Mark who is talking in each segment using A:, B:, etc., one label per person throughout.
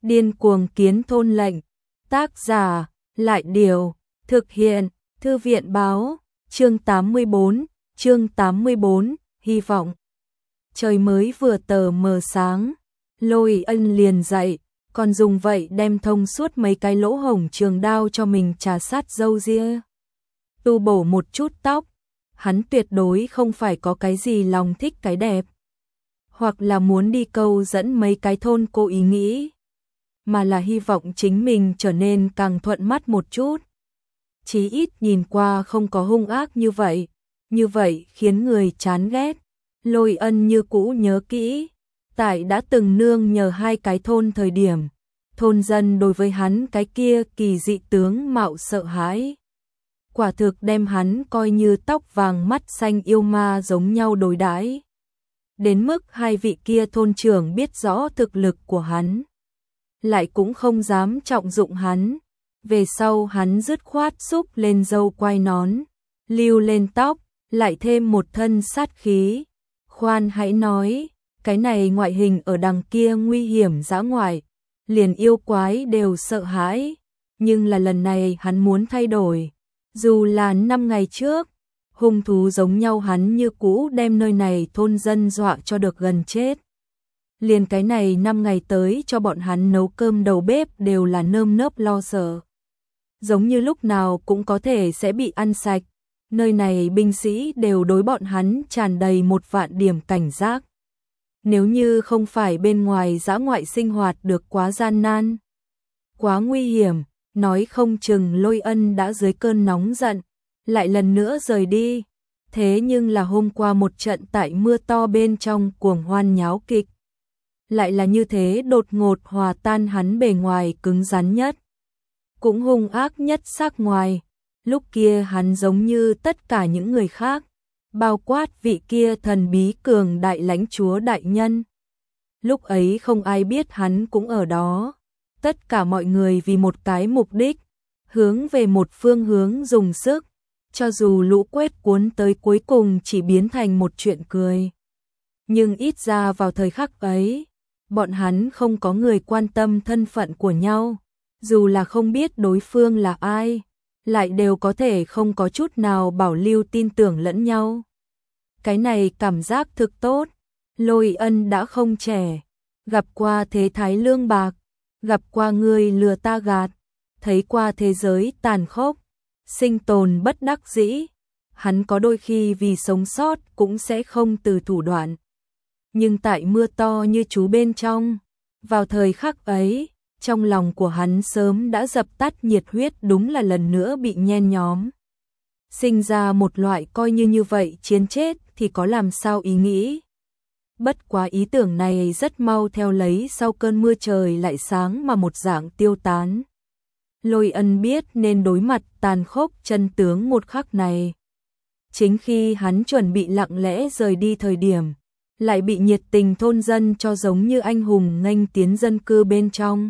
A: Điên cuồng kiến thôn lệnh. Tác giả, Lại Điều. Thực hiện, Thư viện báo. Chương 84, hy vọng. Trời mới vừa tờ mờ sáng, Lôi Ân liền dậy, còn dùng vậy đem thông suốt mấy cái lỗ hổng trường đao cho mình chà sát râu ria. Tu bổ một chút tóc, hắn tuyệt đối không phải có cái gì lòng thích cái đẹp, hoặc là muốn đi câu dẫn mấy cái thôn cô ý nghĩ, mà là hy vọng chính mình trở nên càng thuận mắt một chút. Chí ít nhìn qua không có hung ác như vậy khiến người chán ghét. Lôi Ân như cũ nhớ kỹ, tại đã từng nương nhờ hai cái thôn thời điểm, thôn dân đối với hắn cái kia kỳ dị tướng mạo sợ hãi. Quả thực đem hắn coi như tóc vàng mắt xanh yêu ma giống nhau đối đãi. Đến mức hai vị kia thôn trưởng biết rõ thực lực của hắn, lại cũng không dám trọng dụng hắn. Về sau hắn dứt khoát xúc lên râu quai nón, lưu lên tóc, lại thêm một thân sát khí. Khoan hãy nói, cái này ngoại hình ở đằng kia nguy hiểm dã ngoại, liền yêu quái đều sợ hãi, nhưng là lần này hắn muốn thay đổi. Dù là 5 ngày trước, hung thú giống nhau hắn như cũ đem nơi này thôn dân dọa cho được gần chết. Liền cái này 5 ngày tới cho bọn hắn nấu cơm đầu bếp đều là nơm nớp lo sợ. Giống như lúc nào cũng có thể sẽ bị ăn sạch. Nơi này binh sĩ đều đối bọn hắn tràn đầy một vạn điểm cảnh giác. Nếu như không phải bên ngoài dã ngoại sinh hoạt được quá gian nan, quá nguy hiểm, nói không chừng Lôi Ân đã dưới cơn nóng giận, lại lần nữa rời đi. Thế nhưng là hôm qua một trận tại mưa to bên trong cuồng hoan nháo kịch, lại là như thế đột ngột hòa tan hắn bề ngoài cứng rắn nhất, cũng hung ác nhất sắc ngoài. Lúc kia hắn giống như tất cả những người khác, bao quát vị kia thần bí cường đại lãnh chúa đại nhân. Lúc ấy không ai biết hắn cũng ở đó. Tất cả mọi người vì một cái mục đích, hướng về một phương hướng dùng sức, cho dù lũ quét cuốn tới cuối cùng chỉ biến thành một chuyện cười. Nhưng ít ra vào thời khắc ấy, bọn hắn không có người quan tâm thân phận của nhau, dù là không biết đối phương là ai, lại đều có thể không có chút nào bảo lưu tin tưởng lẫn nhau. Cái này cảm giác thực tốt. Lôi Ân đã không trẻ, gặp qua thế thái lương bạc, gặp qua người lừa ta gạt, thấy qua thế giới tàn khốc, sinh tồn bất đắc dĩ. Hắn có đôi khi vì sống sót cũng sẽ không từ thủ đoạn. Nhưng tại mưa to như chú bên trong, vào thời khắc ấy, trong lòng của hắn sớm đã dập tắt nhiệt huyết, đúng là lần nữa bị nhen nhóm. Sinh ra một loại coi như vậy chiến chết thì có làm sao ý nghĩ. Bất quá ý tưởng này rất mau theo lấy sau cơn mưa trời lại sáng mà một dạng tiêu tán. Lôi Ân biết nên đối mặt tàn khốc chân tướng một khắc này. Chính khi hắn chuẩn bị lặng lẽ rời đi thời điểm, lại bị nhiệt tình thôn dân cho giống như anh hùng nghênh tiến dân cư bên trong.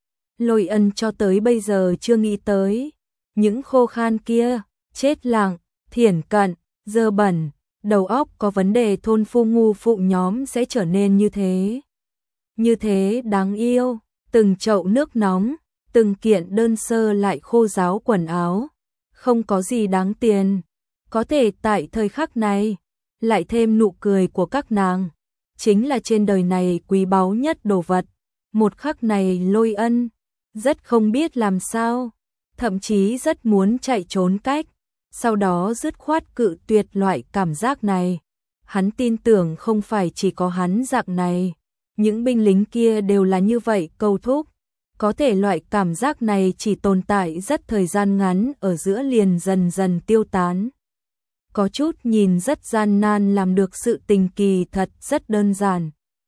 A: Lôi Ân cho tới bây giờ chưa nghĩ tới, những khô khan kia, chết lặng, thiển cận, dơ bẩn, đầu óc có vấn đề thôn phu ngu phụ nhóm sẽ trở nên như thế. Như thế đáng yêu, từng chậu nước nóng, từng kiện đơn sơ lại khô ráo quần áo, không có gì đáng tiền. Có thể tại thời khắc này, lại thêm nụ cười của các nàng, chính là trên đời này quý báu nhất đồ vật. Một khắc này Lôi Ân rất không biết làm sao, thậm chí rất muốn chạy trốn cách, sau đó dứt khoát cự tuyệt loại cảm giác này. Hắn tin tưởng không phải chỉ có hắn dạng này, những binh lính kia đều là như vậy cầu thúc. Có thể loại cảm giác này chỉ tồn tại rất thời gian ngắn ở giữa liền dần dần tiêu tán. Có chút nhìn rất gian nan làm được sự tình kỳ thật rất đơn giản.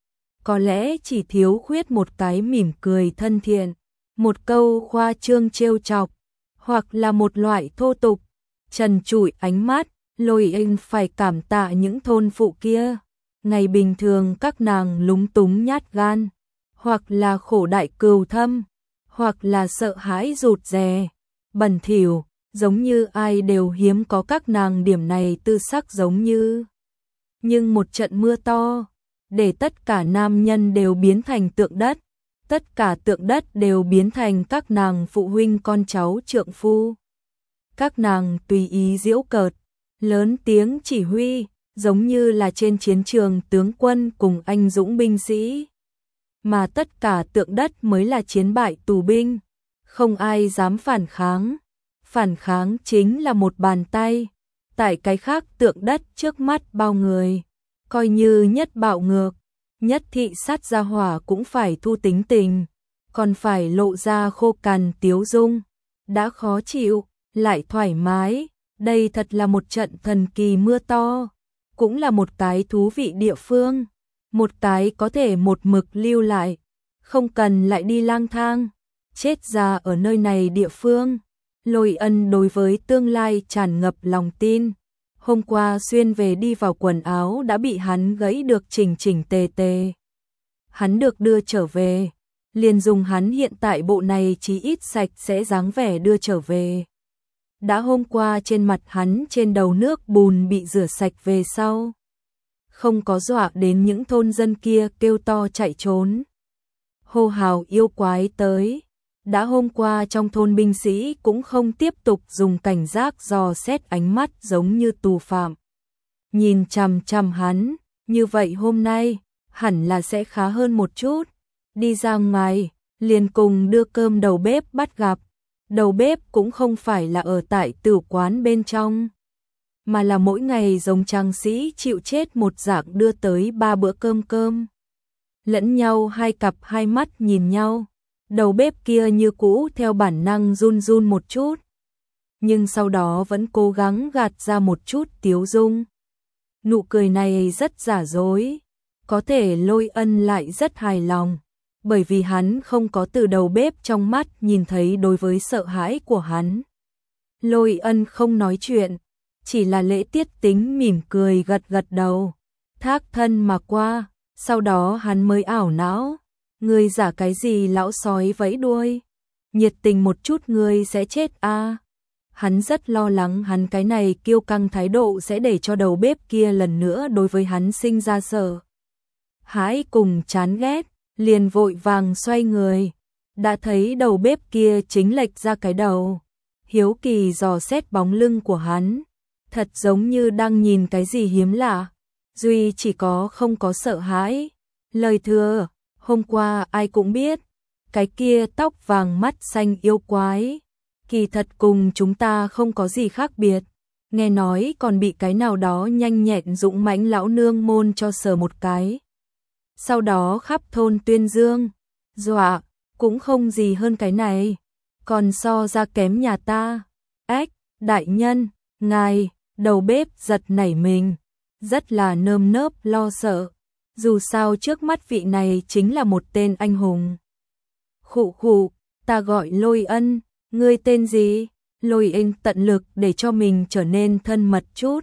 A: Có lẽ chỉ thiếu khuyết một cái mỉm cười thân thiện, một câu khoa trương trêu chọc, hoặc là một loại thô tục, trần trụi ánh mắt. Lôi Ân phải cảm tạ những thôn phụ kia. Ngày bình thường các nàng lúng túng nhát gan, hoặc là khổ đại cừu thâm, hoặc là sợ hãi rụt rè, bẩn thỉu, giống như ai đều hiếm có các nàng điểm này tư sắc giống như. Nhưng một trận mưa to, để tất cả nam nhân đều biến thành tượng đất, tất cả tượng đất đều biến thành các nàng phụ huynh con cháu trượng phu. Các nàng tùy ý giễu cợt, lớn tiếng chỉ huy, giống như là trên chiến trường tướng quân cùng anh dũng binh sĩ. Mà tất cả tượng đất mới là chiến bại tù binh, không ai dám phản kháng chính là một bàn tay. Tại cái khác tượng đất trước mắt bao người, coi như nhất bạo ngược, nhất thị sát gia hỏa cũng phải thu tính tình, còn phải lộ ra khô cằn tiếu dung, đã khó chịu, lại thoải mái, đây thật là một trận thần kỳ mưa to, cũng là một cái thú vị địa phương, một cái có thể một mực lưu lại, không cần lại đi lang thang, chết già ở nơi này địa phương. Lôi Ân đối với tương lai tràn ngập lòng tin. Hôm qua xuyên về đi vào quần áo đã bị hắn gãy được chỉnh chỉnh tề tề. Hắn được đưa trở về, liền dùng hắn hiện tại bộ này chí ít sạch sẽ dáng vẻ đưa trở về. Đã hôm qua trên mặt hắn trên đầu nước bùn bị rửa sạch về sau. Không có dọa đến những thôn dân kia kêu to chạy trốn. Hô hào yêu quái tới. Đã hôm qua trong thôn binh sĩ cũng không tiếp tục dùng cảnh giác dò xét ánh mắt giống như tù phạm. Nhìn chằm chằm hắn, như vậy hôm nay, hẳn là sẽ khá hơn một chút. Đi ra ngoài, liền cùng đưa cơm đầu bếp bắt gặp. Đầu bếp cũng không phải là ở tại tử quán bên trong, mà là mỗi ngày giống trang sĩ chịu chết một dạng đưa tới 3 bữa cơm. Lẫn nhau hai cặp hai mắt nhìn nhau. Đầu bếp kia như cũ theo bản năng run run một chút, nhưng sau đó vẫn cố gắng gạt ra một chút tiếu dung. Nụ cười này rất giả dối, có thể Lôi Ân lại rất hài lòng, bởi vì hắn không có từ đầu bếp trong mắt nhìn thấy đối với sợ hãi của hắn. Lôi Ân không nói chuyện, chỉ là Lễ Tiết Tính mỉm cười gật gật đầu, thác thân mà qua, sau đó hắn mới ảo não. Ngươi giả cái gì lão sói vẫy đuôi, nhiệt tình một chút ngươi sẽ chết a. Hắn rất lo lắng hắn cái này kiêu căng thái độ sẽ để cho đầu bếp kia lần nữa đối với hắn sinh ra sợ hãi cùng chán ghét, liền vội vàng xoay người, đã thấy đầu bếp kia chính lệch ra cái đầu, hiếu kỳ dò xét bóng lưng của hắn, thật giống như đang nhìn cái gì hiếm lạ, duy chỉ có không có sợ hãi. Lời thừa hôm qua ai cũng biết, cái kia tóc vàng mắt xanh yêu quái, kỳ thật cùng chúng ta không có gì khác biệt, nghe nói còn bị cái nào đó nhanh nhẹn dũng mãnh lão nương môn cho sờ một cái. Sau đó khắp thôn tuyên dương, dọa, cũng không gì hơn cái này, còn so ra kém nhà ta. Ếch, đại nhân, ngài, đầu bếp giật nảy mình, rất là nơm nớp lo sợ. Dù sao trước mắt vị này chính là một tên anh hùng. Khụ khụ, ta gọi Lôi Ân, ngươi tên gì? Lôi Ân tận lực để cho mình trở nên thân mật chút.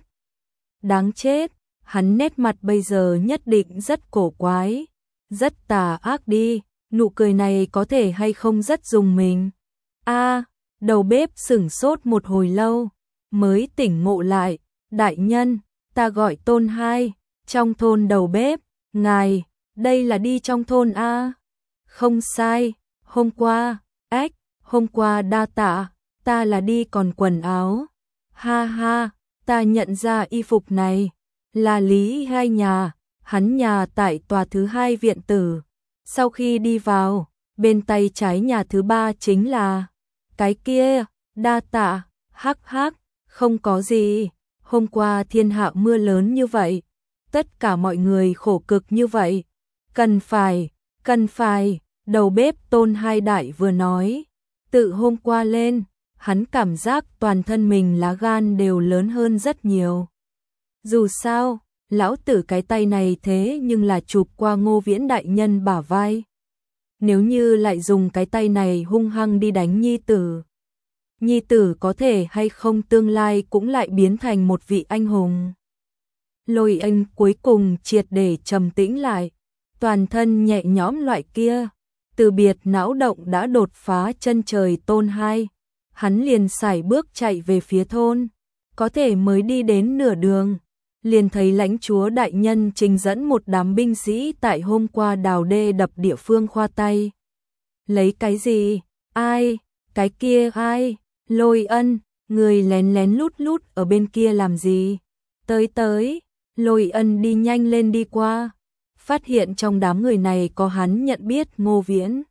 A: Đáng chết, hắn nét mặt bây giờ nhất định rất cổ quái, rất tà ác đi, nụ cười này có thể hay không rất dùng mình. Đầu bếp sửng sốt một hồi lâu, mới tỉnh ngộ lại, đại nhân, ta gọi Tôn Hai, trong thôn đầu bếp. Ngài, đây là đi trong thôn a? Không sai, hôm qua, hôm qua đa tạ, ta là đi còn quần áo. Ha ha, ta nhận ra y phục này, là Lý Hai nhà, hắn nhà tại tòa thứ 2 viện tử. Sau khi đi vào, bên tay trái nhà thứ 3 chính là cái kia, đa tạ, hắc hắc, không có gì, hôm qua thiên hạ mưa lớn như vậy. Tất cả mọi người khổ cực như vậy, cần phải, đầu bếp Tôn Hai đại vừa nói, tự hôm qua lên, hắn cảm giác toàn thân mình lá gan đều lớn hơn rất nhiều. Dù sao, lão tử cái tay này thế nhưng là chụp qua Ngô Viễn đại nhân bả vai. Nếu như lại dùng cái tay này hung hăng đi đánh nhi tử có thể hay không tương lai cũng lại biến thành một vị anh hùng. Lôi Anh cuối cùng triệt để trầm tĩnh lại, toàn thân nhẹ nhõm loại kia, từ biệt não động đã đột phá chân trời Tôn Hai, hắn liền sải bước chạy về phía thôn, có thể mới đi đến nửa đường, liền thấy lãnh chúa đại nhân trình dẫn một đám binh sĩ tại hôm qua đào đê đập địa phương khoa tay, Lấy cái gì? Ai? Cái kia ai? Lôi Ân, người lén lén lút lút ở bên kia làm gì? Tới tới, Lôi Ân đi nhanh lên đi qua, phát hiện trong đám người này có hắn nhận biết Ngô Viễn,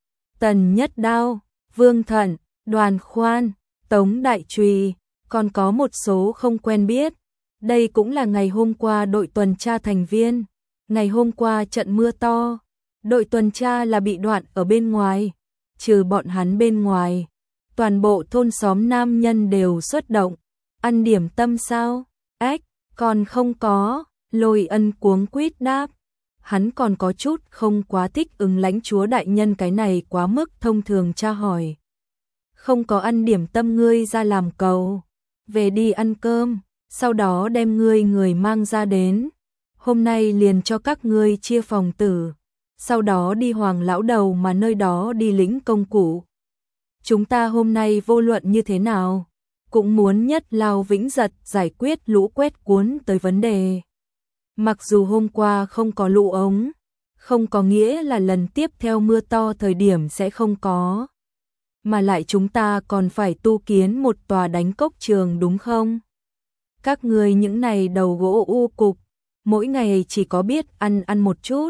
A: Tần Nhất Đao, Vương Thận, Đoàn Khoan, Tống Đại Trùy, còn có một số không quen biết. Đây cũng là ngày hôm qua đội tuần tra thành viên. Ngày hôm qua trận mưa to, đội tuần tra là bị đoạn ở bên ngoài, trừ bọn hắn bên ngoài. Toàn bộ thôn xóm nam nhân đều xuất động. Ăn điểm tâm sao? Ếch, còn không có. Lôi Ân cuống quýt đáp. Hắn còn có chút không quá thích ứng lãnh chúa đại nhân cái này quá mức thông thường tra hỏi. Không có ăn điểm tâm ngươi ra làm cầu. Về đi ăn cơm, sau đó đem người mang ra đến. Hôm nay liền cho các ngươi chia phòng tử, sau đó đi Hoàng lão đầu mà nơi đó đi lĩnh công cụ. Chúng ta hôm nay vô luận như thế nào, cũng muốn nhất lao vĩnh giật giải quyết lũ quét cuốn tới vấn đề. Mặc dù hôm qua không có lũ ống, không có nghĩa là lần tiếp theo mưa to thời điểm sẽ không có. Mà lại chúng ta còn phải tu kiến một tòa đánh cốc trường đúng không? Các ngươi những này đầu gỗ u cục, mỗi ngày chỉ có biết ăn một chút,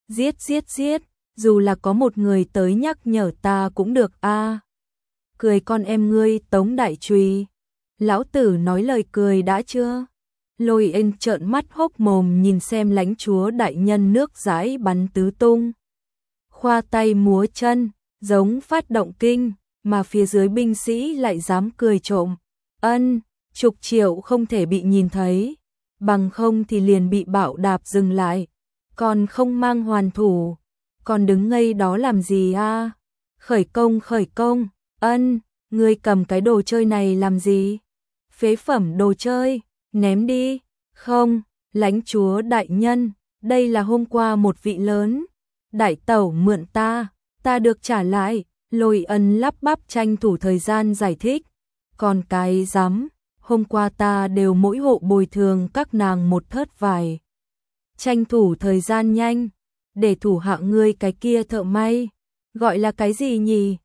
A: giết, dù là có một người tới nhắc nhở ta cũng được a. Cười con em ngươi Tống Đại Trùy. Lão tử nói lời cười đã chưa? Lôi Ân trợn mắt hốc mồm nhìn xem lãnh chúa đại nhân nước dãi bắn tứ tung. Khoa tay múa chân, giống phát động kinh, mà phía dưới binh sĩ lại dám cười trộm. Ân, chục triệu không thể bị nhìn thấy, bằng không thì liền bị bạo đạp dừng lại, còn không mang hoàn thủ, còn đứng ngây đó làm gì a? Khởi công, Ân, ngươi cầm cái đồ chơi này làm gì? Phế phẩm đồ chơi, ném đi. Không, lãnh chúa đại nhân, đây là hôm qua một vị lớn đại tẩu mượn ta được trả lại. Lôi Ân lắp bắp tranh thủ thời gian giải thích. Còn cái dám, hôm qua ta đều mỗi hộ bồi thường các nàng một thớt vải. Tranh thủ thời gian nhanh, để thủ hạ ngươi cái kia thợ may, gọi là cái gì nhỉ?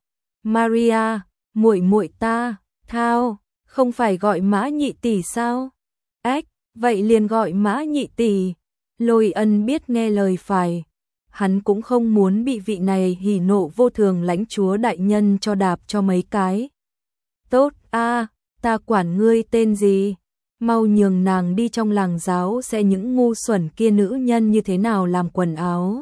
A: Maria, muội ta, thao, không phải gọi Mã nhị tỷ sao? Ếch, vậy liền gọi Mã nhị tỷ. Lôi Ân biết nghe lời phải. Hắn cũng không muốn bị vị này hỉ nộ vô thường lãnh chúa đại nhân cho đạp cho mấy cái. Tốt a, ta quản ngươi tên gì? Mau nhường nàng đi trong làng giáo sẽ những ngu xuẩn kia nữ nhân như thế nào làm quần áo.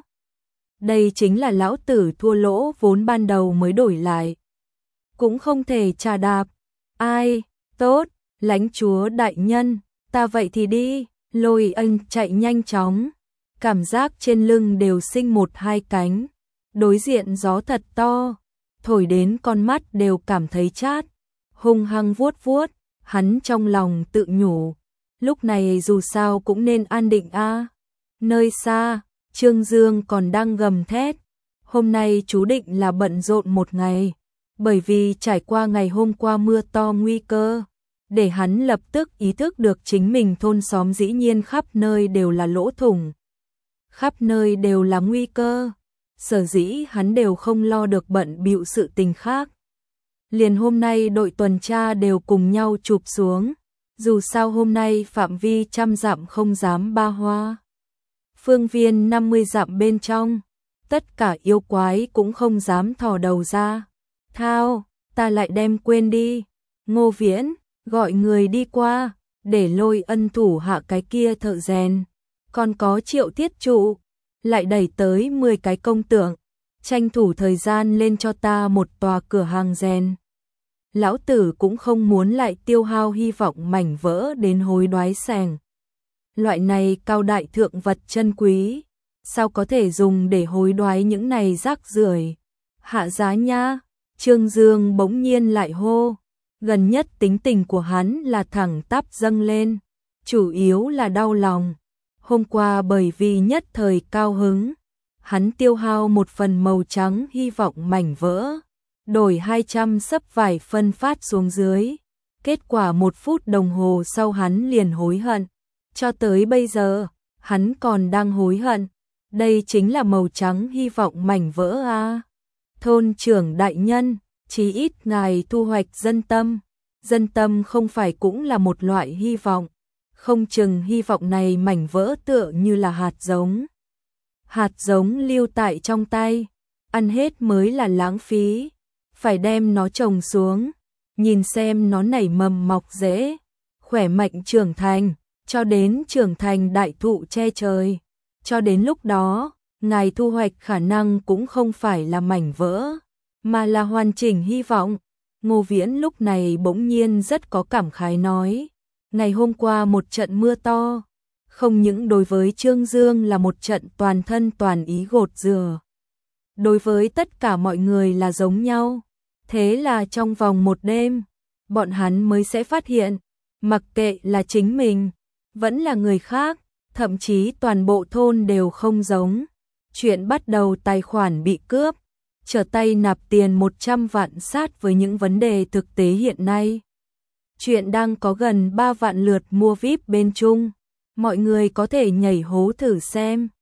A: Đây chính là lão tử thua lỗ vốn ban đầu mới đổi lại. Cũng không thể trà đạp. Ai? Tốt, lãnh chúa đại nhân, ta vậy thì đi. Lôi Ân chạy nhanh chóng. Cảm giác trên lưng đều sinh một hai cánh. Đối diện gió thật to, thổi đến con mắt đều cảm thấy chát. Hung hăng vuốt, hắn trong lòng tự nhủ. Lúc này dù sao cũng nên an định a. Nơi xa, Trương Dương còn đang gầm thét. Hôm nay chú định là bận rộn một ngày. Bởi vì trải qua ngày hôm qua mưa to nguy cơ. Để hắn lập tức ý thức được chính mình thôn xóm dĩ nhiên khắp nơi đều là lỗ thủng. Khắp nơi đều là nguy cơ, sở dĩ hắn đều không lo được bận bịu sự tình khác. Liền hôm nay đội tuần tra đều cùng nhau chụp xuống, dù sao hôm nay phạm vi 100 dặm không dám ba hoa. Phương viên 50 dặm bên trong, tất cả yêu quái cũng không dám thò đầu ra. Thao, ta lại đem quên đi. Ngô Viễn, gọi người đi qua, để Lôi Ân thủ hạ cái kia thợ rèn. Còn có Triệu Thiết Trụ, lại đẩy tới 10 cái công tượng, tranh thủ thời gian lên cho ta một tòa cửa hàng rèn. Lão tử cũng không muốn lại tiêu hao hy vọng mảnh vỡ đến hối đoái sàng. Loại này cao đại thượng vật chân quý, sao có thể dùng để hối đoái những này rác rưởi? Hạ giá nha. Trương Dương bỗng nhiên lại hô. Gần nhất tính tình của hắn là thẳng tắp dâng lên, chủ yếu là đau lòng. Hôm qua bởi vì nhất thời cao hứng, hắn tiêu hao một phần màu trắng hy vọng mảnh vỡ, đổi 200 xấp vải phân phát xuống dưới. Kết quả 1 phút đồng hồ sau hắn liền hối hận. Cho tới bây giờ, hắn còn đang hối hận. Đây chính là màu trắng hy vọng mảnh vỡ a. Thôn trưởng đại nhân, chí ít ngài thu hoạch dân tâm không phải cũng là một loại hy vọng, không chừng hy vọng này mảnh vỡ tựa như là hạt giống lưu tại trong tay, ăn hết mới là lãng phí, phải đem nó trồng xuống, nhìn xem nó nảy mầm mọc rễ, khỏe mạnh trưởng thành, cho đến trưởng thành đại thụ che trời, cho đến lúc đó, ngài thu hoạch khả năng cũng không phải là mảnh vỡ, mà là hoàn chỉnh hy vọng. Ngô Viễn lúc này bỗng nhiên rất có cảm khái nói, ngày hôm qua một trận mưa to, không những đối với Trương Dương là một trận toàn thân toàn ý gột rửa, đối với tất cả mọi người là giống nhau, thế là trong vòng một đêm, bọn hắn mới sẽ phát hiện, mặc kệ là chính mình, vẫn là người khác, thậm chí toàn bộ thôn đều không giống. Chuyện bắt đầu tài khoản bị cướp, trở tay nạp tiền 100 vạn sát với những vấn đề thực tế hiện nay. Chuyện đang có gần 3 vạn lượt mua VIP bên Trung, mọi người có thể nhảy hố thử xem.